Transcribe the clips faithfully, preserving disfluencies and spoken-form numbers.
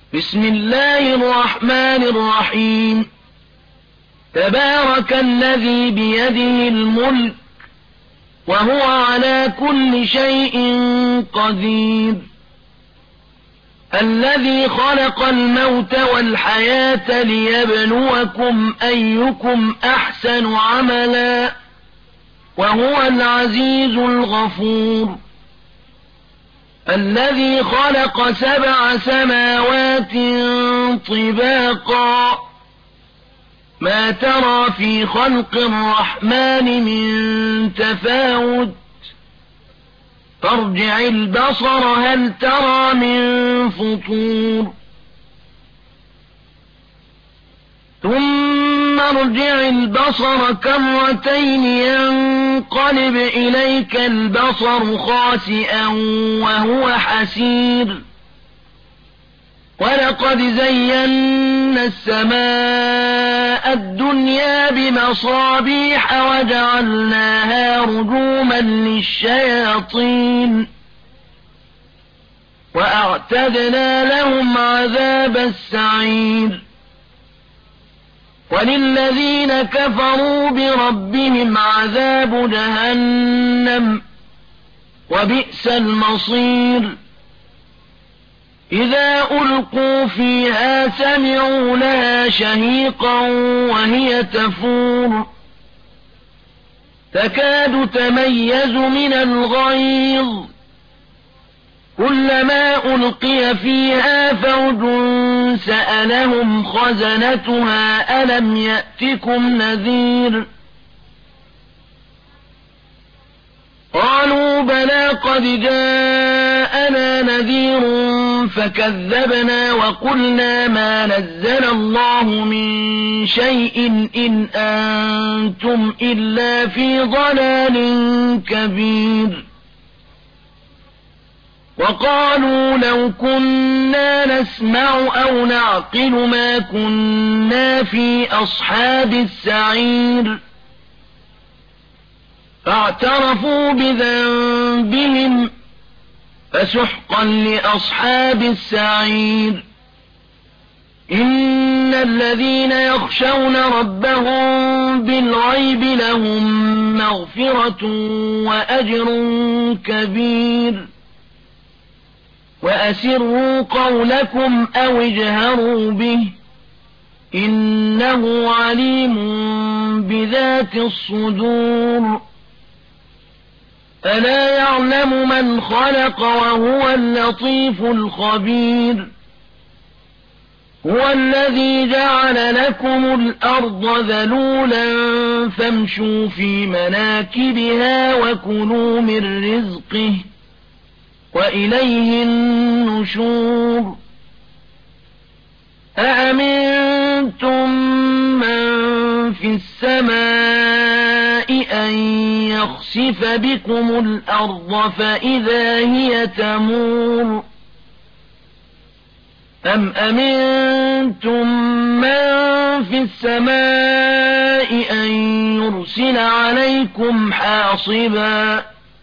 بسم الله الرحمن الرحيم تبارك الذي بيده الملك وهو على كل شيء قدير الذي خلق الموت والحياة ليبلوكم أيكم أحسن عملا وهو العزيز الغفور الذي خلق سبع سماوات طباقا ما ترى في خلق الرحمن من تفاوت فارجع البصر هل ترى من فطور ثم ارجع البصر كرتين ينقلب إليك البصر خاسئا وهو حسير ولقد زينا السماء الدنيا بمصابيح وجعلناها رجوما للشياطين وأعتدنا لهم عذاب السعير وللذين كفروا بربهم عذاب جهنم وبئس المصير إذا ألقوا فيها سمعوا لها شهيقا وهي تفور تكاد تميز من الغيظ كلما ألقي فيها فوج سألهم خزنتها ألم يأتكم نذير قالوا بلى قد جاءنا نذير فكذبنا وقلنا ما نزل الله من شيء إن أنتم إلا في ضلال كبير وقالوا لو كنا نسمع أو نعقل ما كنا في أصحاب السعير فاعترفوا بذنبهم فسحقا لأصحاب السعير إن الذين يخشون ربهم بالغيب لهم مغفرة وأجر كبير وأسروا قولكم أو اجهروا به إنه عليم بذات الصدور ألا يعلم من خلق وهو اللطيف الخبير هو الذي جعل لكم الأرض ذلولا فامشوا في مناكبها وكلوا من رزقه وإليه النشور أأمنتم من في السماء أن يخسف بكم الأرض فإذا هي تمور أم أمنتم من في السماء أن يرسل عليكم حاصبا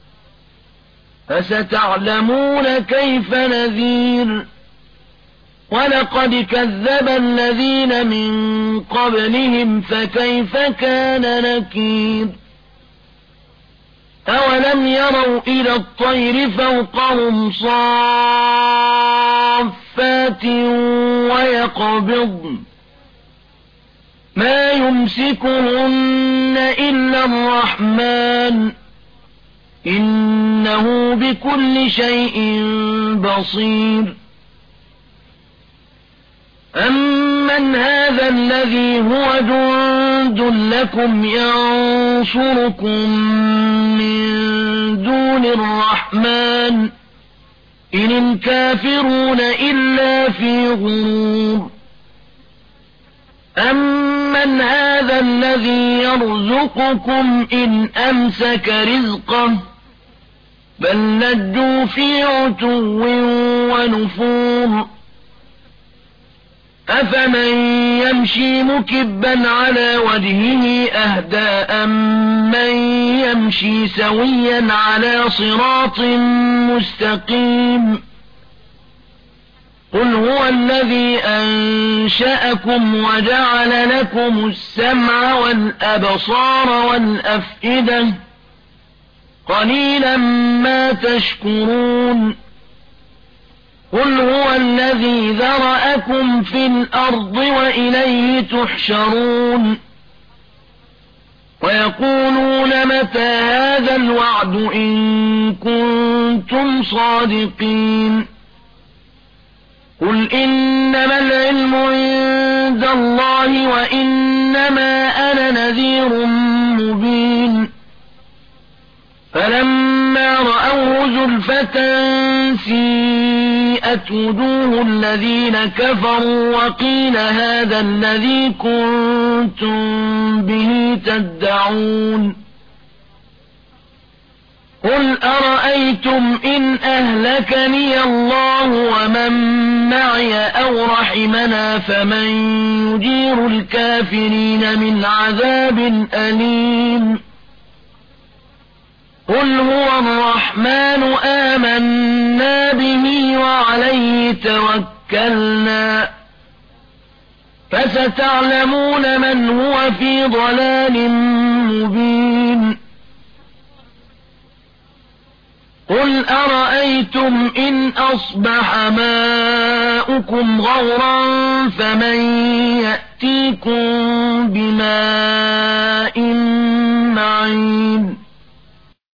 فستعلمون كيف نذير ولقد كذب الذين من قبلهم فكيف كان نكير أولم يروا إلى الطير فوقهم صافات ويقبضن ما يمسكهن إلا الرحمن إنه بكل شيء بصير أمن هذا الذي هو جند لكم ينصركم من دون الرحمن إن الكافرون إلا في غرور أمن هذا الذي يرزقكم إن أمسك رزقه بل لجوا في عتو ونفور أفمن يمشي مكبا على وجهه أهدى أمن يمشي سويا على صراط مستقيم قل هو الذي أنشأكم وجعل لكم السمع والأبصار والأفئدة قليلا ما تشكرون قل هو الذي ذرأكم في الأرض وإليه تحشرون ويقولون متى هذا الوعد إن كنتم صادقين قل إنما العلم عند الله وإنما أنا نذير مبين فلما رأوه زلفة سيئت وجوه الذين كفروا وقيل هذا الذي كنتم به تدعون قل أرأيتم إن أهلكني الله ومن معي أو رحمنا فمن يجير الكافرين من عذاب أليم قل هو الرحمن آمنا به وعليه توكلنا فستعلمون من هو في ضلال مبين قل أرأيتم إن أصبح ماؤكم غورا فمن يأتيكم بماء معين